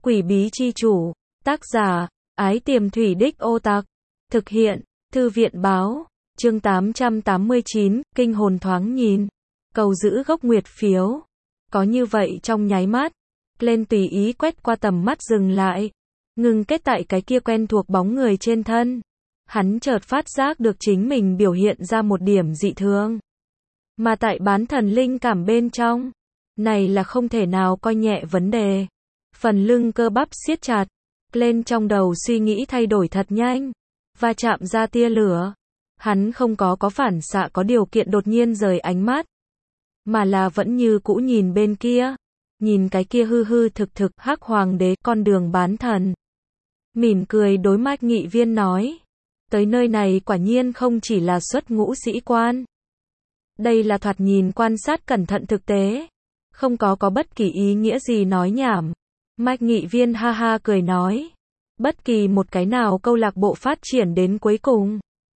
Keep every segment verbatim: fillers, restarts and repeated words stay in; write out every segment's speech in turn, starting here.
Quỷ bí chi chủ, tác giả, Ái Tiềm Thủy Đích Ô Tặc, thực hiện, Thư viện báo, chương tám trăm tám mươi chín, kinh hồn thoáng nhìn, cầu giữ gốc nguyệt phiếu. Có như vậy trong nháy mắt, lên tùy ý quét qua tầm mắt dừng lại, ngừng kết tại cái kia quen thuộc bóng người trên thân. Hắn chợt phát giác được chính mình biểu hiện ra một điểm dị thường. Mà tại bán thần linh cảm bên trong, này là không thể nào coi nhẹ vấn đề. Phần lưng cơ bắp siết chặt, lên trong đầu suy nghĩ thay đổi thật nhanh, và chạm ra tia lửa. Hắn không có có phản xạ có điều kiện đột nhiên rời ánh mắt, mà là vẫn như cũ nhìn bên kia, nhìn cái kia hư hư thực thực hắc hoàng đế con đường bán thần. Mỉm cười đối Mạch Nghị Viên nói, tới nơi này quả nhiên không chỉ là xuất ngũ sĩ quan. Đây là thoạt nhìn quan sát cẩn thận thực tế, không có có bất kỳ ý nghĩa gì nói nhảm. Mạch Nghị Viên ha ha cười nói, bất kỳ một cái nào câu lạc bộ phát triển đến cuối cùng,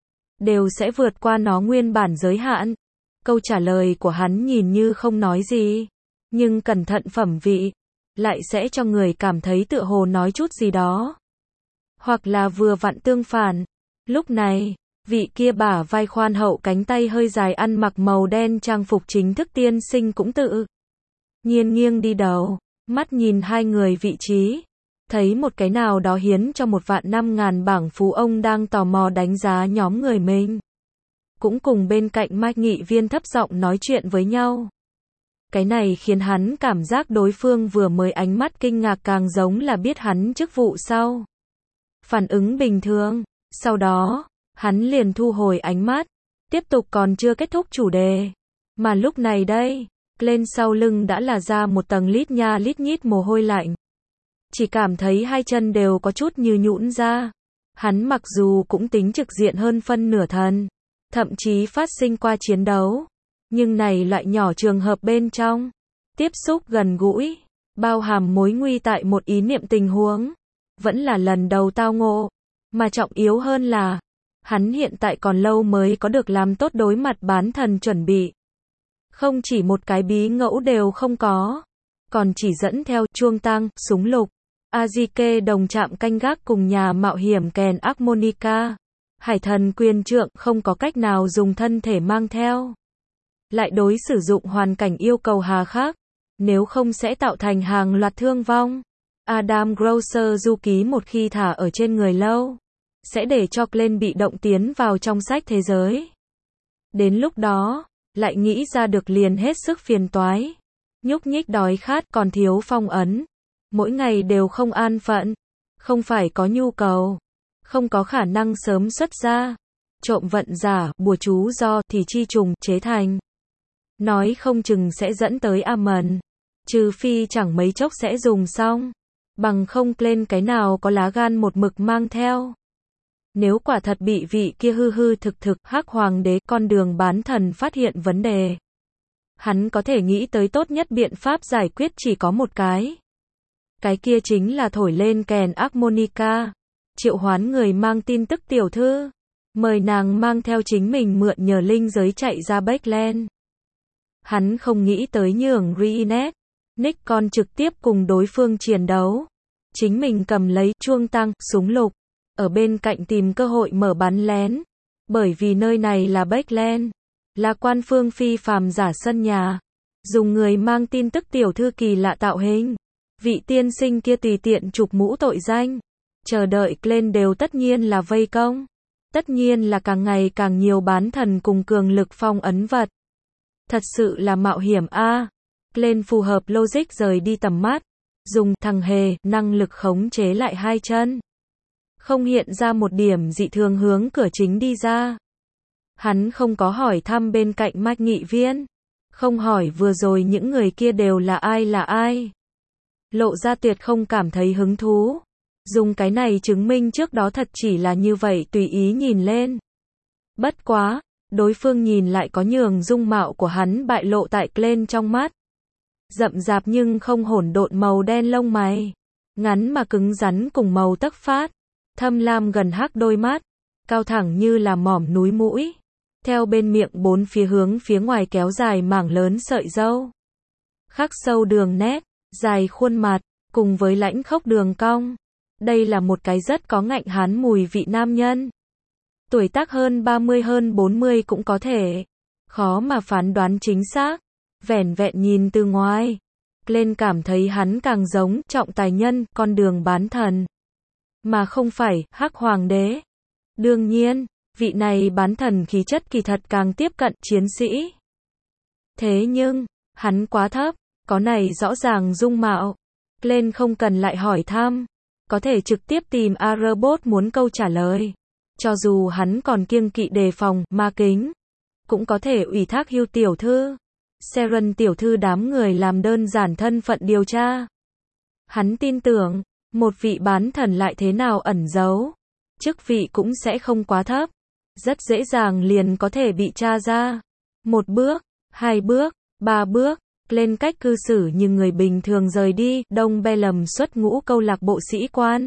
đều sẽ vượt qua nó nguyên bản giới hạn. Câu trả lời của hắn nhìn như không nói gì, nhưng cẩn thận phẩm vị, lại sẽ cho người cảm thấy tựa hồ nói chút gì đó. Hoặc là vừa vặn tương phản. Lúc này, vị kia bả vai khoan hậu cánh tay hơi dài ăn mặc màu đen trang phục chính thức tiên sinh cũng tự nhiên nghiêng đi đầu, mắt nhìn hai người vị trí, thấy một cái nào đó hiến cho một vạn năm ngàn bảng phú ông đang tò mò đánh giá nhóm người mình. Cũng cùng bên cạnh Mạch Nghị Viên thấp giọng nói chuyện với nhau. Cái này khiến hắn cảm giác đối phương vừa mới ánh mắt kinh ngạc càng giống là biết hắn chức vụ sau. Phản ứng bình thường, sau đó, hắn liền thu hồi ánh mắt, tiếp tục còn chưa kết thúc chủ đề. Mà lúc này đây, lên sau lưng đã là ra một tầng lít nha lít nhít mồ hôi lạnh. Chỉ cảm thấy hai chân đều có chút như nhũn ra. Hắn mặc dù cũng tính trực diện hơn phân nửa thần, thậm chí phát sinh qua chiến đấu, nhưng này loại nhỏ trường hợp bên trong, tiếp xúc gần gũi, bao hàm mối nguy tại một ý niệm tình huống, vẫn là lần đầu tao ngộ, mà trọng yếu hơn là, hắn hiện tại còn lâu mới có được làm tốt đối mặt bán thần chuẩn bị. Không chỉ một cái bí ngẫu đều không có, còn chỉ dẫn theo chuông tăng, súng lục, Azike đồng chạm canh gác cùng nhà mạo hiểm kèn Harmonica. Hải thần quyền trượng không có cách nào dùng thân thể mang theo. Lại đối sử dụng hoàn cảnh yêu cầu hà khắc, nếu không sẽ tạo thành hàng loạt thương vong. Adam Grosser du ký một khi thả ở trên người lâu, sẽ để cho Glenn bị động tiến vào trong sách thế giới. Đến lúc đó, lại nghĩ ra được liền hết sức phiền toái. Nhúc nhích đói khát còn thiếu phong ấn. Mỗi ngày đều không an phận, không phải có nhu cầu, không có khả năng sớm xuất ra. Trộm vận giả, bùa chú do thì chi trùng chế thành. Nói không chừng sẽ dẫn tới am mần. Trừ phi chẳng mấy chốc sẽ dùng xong. Bằng không lên cái nào có lá gan một mực mang theo. Nếu quả thật bị vị kia hư hư thực thực hắc hoàng đế con đường bán thần phát hiện vấn đề, hắn có thể nghĩ tới tốt nhất biện pháp giải quyết chỉ có một cái. Cái kia chính là thổi lên kèn Harmonica, triệu hoán người mang tin tức tiểu thư, mời nàng mang theo chính mình mượn nhờ linh giới chạy ra Backland. Hắn không nghĩ tới nhường Reenet, Nick còn trực tiếp cùng đối phương chiến đấu. Chính mình cầm lấy chuông tăng, súng lục, ở bên cạnh tìm cơ hội mở bắn lén. Bởi vì nơi này là Backland, là quan phương phi phàm giả sân nhà. Dùng người mang tin tức tiểu thư kỳ lạ tạo hình. Vị tiên sinh kia tùy tiện chụp mũ tội danh. Chờ đợi lên đều tất nhiên là vây công. Tất nhiên là càng ngày càng nhiều bán thần cùng cường lực phong ấn vật. Thật sự là mạo hiểm a. Lên phù hợp logic rời đi tầm mắt. Dùng thằng hề năng lực khống chế lại hai chân. Không hiện ra một điểm dị thường hướng cửa chính đi ra. Hắn không có hỏi thăm bên cạnh Mạch Nghị Viên. Không hỏi vừa rồi những người kia đều là ai là ai. Lộ ra tuyệt không cảm thấy hứng thú. Dùng cái này chứng minh trước đó thật chỉ là như vậy tùy ý nhìn lên. Bất quá, đối phương nhìn lại có nhường dung mạo của hắn bại lộ tại lên trong mắt. Rậm rạp nhưng không hỗn độn màu đen lông mày. Ngắn mà cứng rắn cùng màu tấc phát. Thâm lam gần hắc đôi mắt. Cao thẳng như là mỏm núi mũi. Theo bên miệng bốn phía hướng phía ngoài kéo dài mảng lớn sợi râu. Khắc sâu đường nét. Dài khuôn mặt, cùng với lãnh khốc đường cong. Đây là một cái rất có ngạnh hán mùi vị nam nhân. Tuổi tác hơn ba mươi hơn bốn mươi cũng có thể. Khó mà phán đoán chính xác. Vẻn vẹn nhìn từ ngoài. Glenn cảm thấy hắn càng giống trọng tài nhân, con đường bán thần. Mà không phải, hắc hoàng đế. Đương nhiên, vị này bán thần khí chất kỳ thật càng tiếp cận chiến sĩ. Thế nhưng, hắn quá thấp, có này rõ ràng dung mạo. Glenn không cần lại hỏi thăm. Có thể trực tiếp tìm A-robot muốn câu trả lời. Cho dù hắn còn kiêng kỵ đề phòng, ma kính. Cũng có thể ủy thác Hugh tiểu thư. Sharon tiểu thư đám người làm đơn giản thân phận điều tra. Hắn tin tưởng, một vị bán thần lại thế nào ẩn giấu. Chức vị cũng sẽ không quá thấp. Rất dễ dàng liền có thể bị tra ra. Một bước, hai bước, ba bước, lên cách cư xử như người bình thường rời đi, Đông Bellum xuất ngũ câu lạc bộ sĩ quan.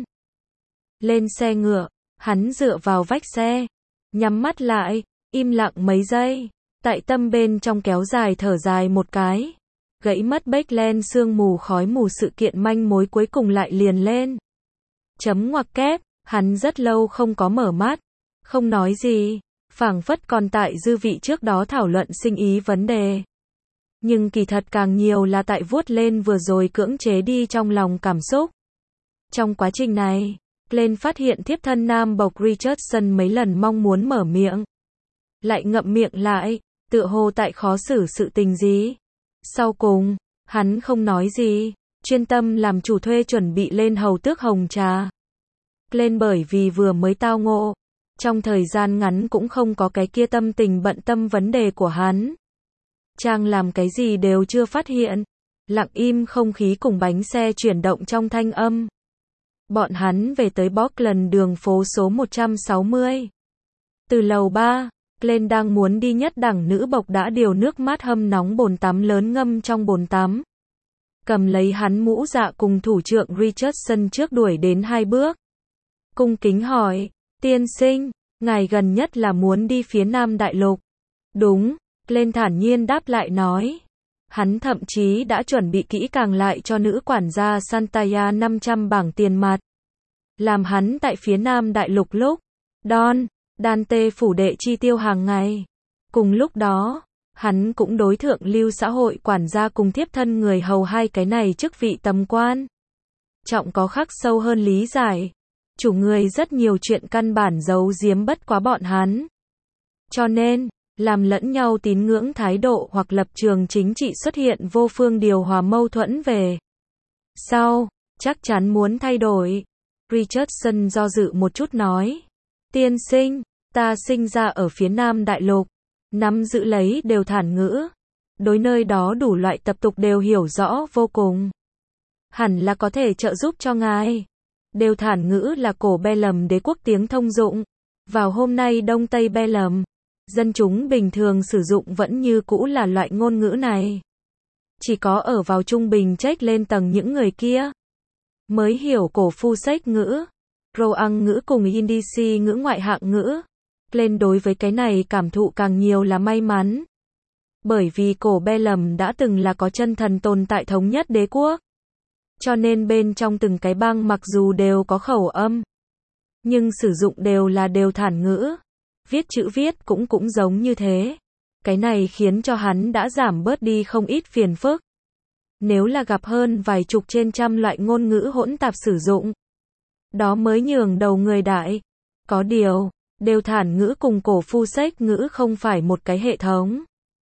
Lên xe ngựa, hắn dựa vào vách xe, nhắm mắt lại, im lặng mấy giây, tại tâm bên trong kéo dài thở dài một cái. Gãy mất Beckland sương mù khói mù sự kiện manh mối cuối cùng lại liền lên. Chấm ngoặc kép, hắn rất lâu không có mở mắt, không nói gì, phảng phất còn tại dư vị trước đó thảo luận sinh ý vấn đề. Nhưng kỳ thật càng nhiều là tại vuốt lên vừa rồi cưỡng chế đi trong lòng cảm xúc. Trong quá trình này, Glenn phát hiện thiếp thân nam bộc Richardson mấy lần mong muốn mở miệng. Lại ngậm miệng lại, tựa hồ tại khó xử sự tình gì. Sau cùng, hắn không nói gì, chuyên tâm làm chủ thuê chuẩn bị lên hầu tước hồng trà. Glenn bởi vì vừa mới tao ngộ, trong thời gian ngắn cũng không có cái kia tâm tình bận tâm vấn đề của hắn. Trang làm cái gì đều chưa phát hiện. Lặng im không khí cùng bánh xe chuyển động trong thanh âm. Bọn hắn về tới Bockland đường phố số một trăm sáu mươi. Từ lầu ba, Glenn đang muốn đi nhất đẳng nữ bộc đã điều nước mát hâm nóng bồn tắm lớn ngâm trong bồn tắm. Cầm lấy hắn mũ dạ cùng thủ trưởng Richardson trước đuổi đến hai bước. Cung kính hỏi, tiên sinh, ngài gần nhất là muốn đi phía Nam Đại Lục. Đúng. Glenn thản nhiên đáp lại nói. Hắn thậm chí đã chuẩn bị kỹ càng lại cho nữ quản gia Santaya năm trăm bảng tiền mặt. Làm hắn tại phía Nam Đại Lục lúc. Don, Dante phủ đệ chi tiêu hàng ngày. Cùng lúc đó, hắn cũng đối thượng lưu xã hội quản gia cùng thiếp thân người hầu hai cái này chức vị tầm quan. Trọng có khắc sâu hơn lý giải. Chủ người rất nhiều chuyện căn bản giấu giếm bất quá bọn hắn. Cho nên, làm lẫn nhau tín ngưỡng thái độ hoặc lập trường chính trị xuất hiện vô phương điều hòa mâu thuẫn về. Sau, chắc chắn muốn thay đổi. Richardson do dự một chút nói. Tiên sinh, ta sinh ra ở phía Nam Đại Lục. Nắm giữ lấy đều thản ngữ. Đối nơi đó đủ loại tập tục đều hiểu rõ vô cùng. Hẳn là có thể trợ giúp cho ngài. Đều thản ngữ là cổ Bellum đế quốc tiếng thông dụng. Vào hôm nay Đông Tây Bellum, dân chúng bình thường sử dụng vẫn như cũ là loại ngôn ngữ này. Chỉ có ở vào trung bình trách lên tầng những người kia mới hiểu cổ phu sách ngữ, Roang ngữ cùng Yiddish ngữ ngoại hạng ngữ. Lên đối với cái này cảm thụ càng nhiều là may mắn. Bởi vì cổ Bellum đã từng là có chân thần tồn tại thống nhất đế quốc. Cho nên bên trong từng cái bang mặc dù đều có khẩu âm, nhưng sử dụng đều là đều thản ngữ. Viết chữ viết cũng cũng giống như thế. Cái này khiến cho hắn đã giảm bớt đi không ít phiền phức. Nếu là gặp hơn vài chục trên trăm loại ngôn ngữ hỗn tạp sử dụng, đó mới nhường đầu người đại. Có điều, đều thản ngữ cùng cổ phu sách ngữ không phải một cái hệ thống.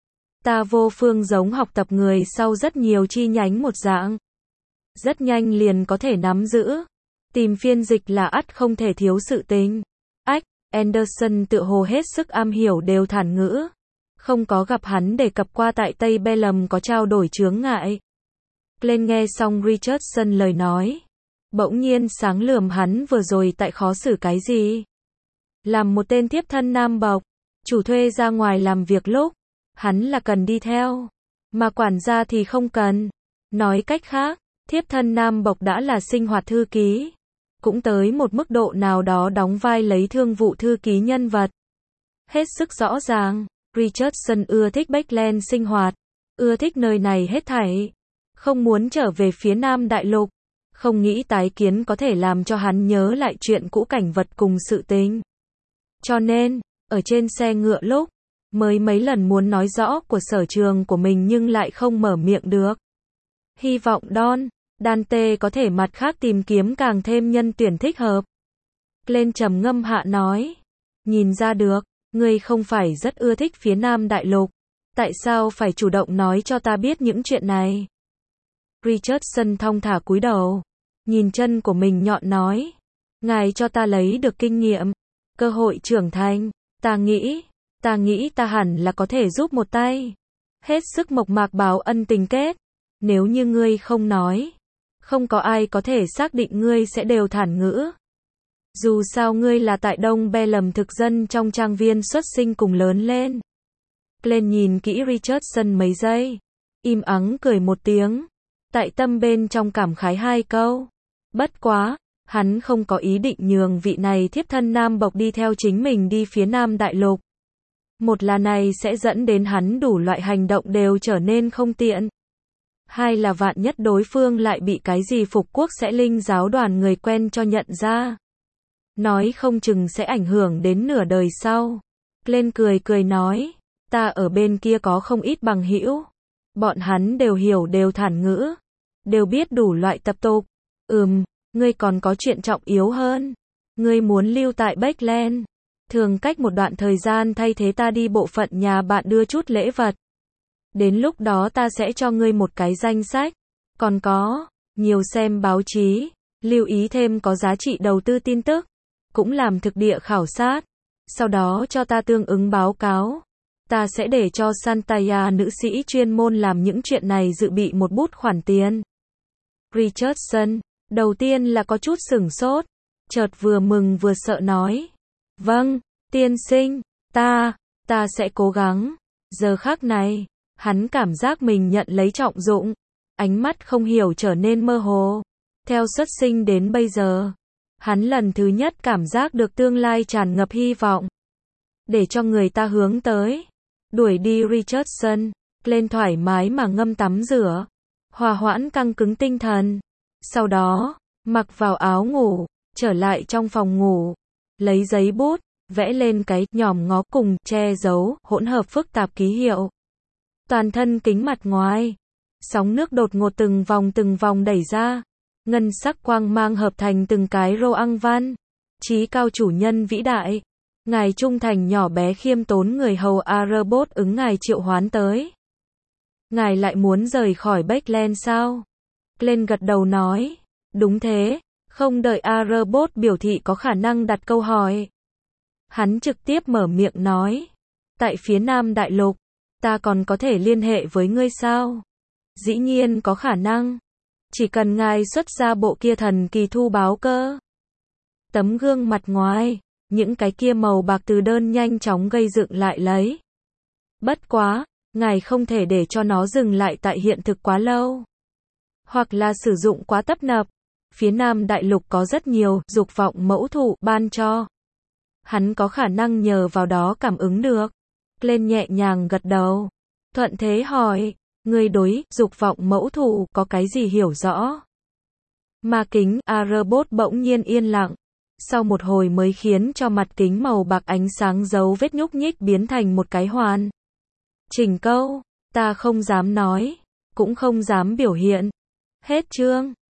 Ta vô phương giống học tập người sau rất nhiều chi nhánh một dạng. Rất nhanh liền có thể nắm giữ. Tìm phiên dịch là ắt không thể thiếu sự tình. Ách, Anderson tựa hồ hết sức am hiểu đều thản ngữ. Không có gặp hắn đề cập qua tại Tây Bellum có trao đổi chướng ngại. Glenn nghe xong Richardson lời nói. Bỗng nhiên sáng lườm hắn vừa rồi tại khó xử cái gì. Làm một tên thiếp thân nam bộc, chủ thuê ra ngoài làm việc lúc, hắn là cần đi theo. Mà quản gia thì không cần. Nói cách khác, thiếp thân nam bộc đã là sinh hoạt thư ký. Cũng tới một mức độ nào đó đóng vai lấy thương vụ thư ký nhân vật. Hết sức rõ ràng, Richardson ưa thích Beckland sinh hoạt, ưa thích nơi này hết thảy, không muốn trở về phía Nam Đại Lục. Không nghĩ tái kiến có thể làm cho hắn nhớ lại chuyện cũ cảnh vật cùng sự tình. Cho nên, ở trên xe ngựa lúc, mới mấy lần muốn nói rõ của sở trường của mình nhưng lại không mở miệng được. Hy vọng Don, Dante có thể mặt khác tìm kiếm càng thêm nhân tuyển thích hợp. Glenn trầm ngâm hạ nói. Nhìn ra được, ngươi không phải rất ưa thích phía Nam Đại Lục. Tại sao phải chủ động nói cho ta biết những chuyện này? Richardson thong thả cúi đầu, nhìn chân của mình nhọn nói. Ngài cho ta lấy được kinh nghiệm, cơ hội trưởng thành, ta nghĩ, ta nghĩ ta hẳn là có thể giúp một tay. Hết sức mộc mạc báo ân tình kết. Nếu như ngươi không nói, không có ai có thể xác định ngươi sẽ đều thản ngữ. Dù sao ngươi là tại Đông Be lầm thực dân trong trang viên xuất sinh cùng lớn lên. Glenn nhìn kỹ Richardson mấy giây, im ắng cười một tiếng, tại tâm bên trong cảm khái hai câu. Bất quá, hắn không có ý định nhường vị này thiếp thân nam bộc đi theo chính mình đi phía Nam Đại Lục. Một là này sẽ dẫn đến hắn đủ loại hành động đều trở nên không tiện. Hai là vạn nhất đối phương lại bị cái gì phục quốc sẽ linh giáo đoàn người quen cho nhận ra. Nói không chừng sẽ ảnh hưởng đến nửa đời sau. Glenn cười cười nói, ta ở bên kia có không ít bằng hữu. Bọn hắn đều hiểu đều thản ngữ, đều biết đủ loại tập tục. Ừm, ngươi còn có chuyện trọng yếu hơn. Ngươi muốn lưu tại Beckland. Thường cách một đoạn thời gian thay thế ta đi bộ phận nhà bạn đưa chút lễ vật. Đến lúc đó ta sẽ cho ngươi một cái danh sách. Còn có, nhiều xem báo chí, lưu ý thêm có giá trị đầu tư tin tức. Cũng làm thực địa khảo sát. Sau đó cho ta tương ứng báo cáo. Ta sẽ để cho Santaya nữ sĩ chuyên môn làm những chuyện này dự bị một bút khoản tiền. Richardson, đầu tiên là có chút sửng sốt. Chợt vừa mừng vừa sợ nói. Vâng, tiên sinh, ta, ta sẽ cố gắng. Giờ khắc này, hắn cảm giác mình nhận lấy trọng dụng. Ánh mắt không hiểu trở nên mơ hồ. Theo xuất sinh đến bây giờ, hắn lần thứ nhất cảm giác được tương lai tràn ngập hy vọng. Để cho người ta hướng tới. Đuổi đi Richardson, lên thoải mái mà ngâm tắm rửa. Hòa hoãn căng cứng tinh thần. Sau đó, mặc vào áo ngủ, trở lại trong phòng ngủ. Lấy giấy bút, vẽ lên cái nhòm ngó cùng che giấu, hỗn hợp phức tạp ký hiệu. Toàn thân kính mặt ngoài. Sóng nước đột ngột từng vòng từng vòng đẩy ra. Ngân sắc quang mang hợp thành từng cái rô ăn văn. Chí cao chủ nhân vĩ đại. Ngài trung thành nhỏ bé khiêm tốn người hầu Arebot ứng ngài triệu hoán tới. Ngài lại muốn rời khỏi Beckland sao? Glenn gật đầu nói. Đúng thế. Không đợi Arebot biểu thị có khả năng đặt câu hỏi. Hắn trực tiếp mở miệng nói. Tại phía Nam Đại Lục, ta còn có thể liên hệ với ngươi sao? Dĩ nhiên có khả năng. Chỉ cần ngài xuất ra bộ kia thần kỳ thu báo cơ. Tấm gương mặt ngoài, những cái kia màu bạc từ đơn nhanh chóng gây dựng lại lấy. Bất quá, ngài không thể để cho nó dừng lại tại hiện thực quá lâu. Hoặc là sử dụng quá tấp nập. Phía Nam Đại Lục có rất nhiều dục vọng mẫu thụ ban cho. Hắn có khả năng nhờ vào đó cảm ứng được. Glenn nhẹ nhàng gật đầu. Thuận thế hỏi. Ngươi đối dục vọng mẫu thụ có cái gì hiểu rõ? Ma kính Arebot bỗng nhiên yên lặng. Sau một hồi mới khiến cho mặt kính màu bạc ánh sáng dấu vết nhúc nhích biến thành một cái hoàn. Chỉnh câu. Ta không dám nói. Cũng không dám biểu hiện. Hết chương.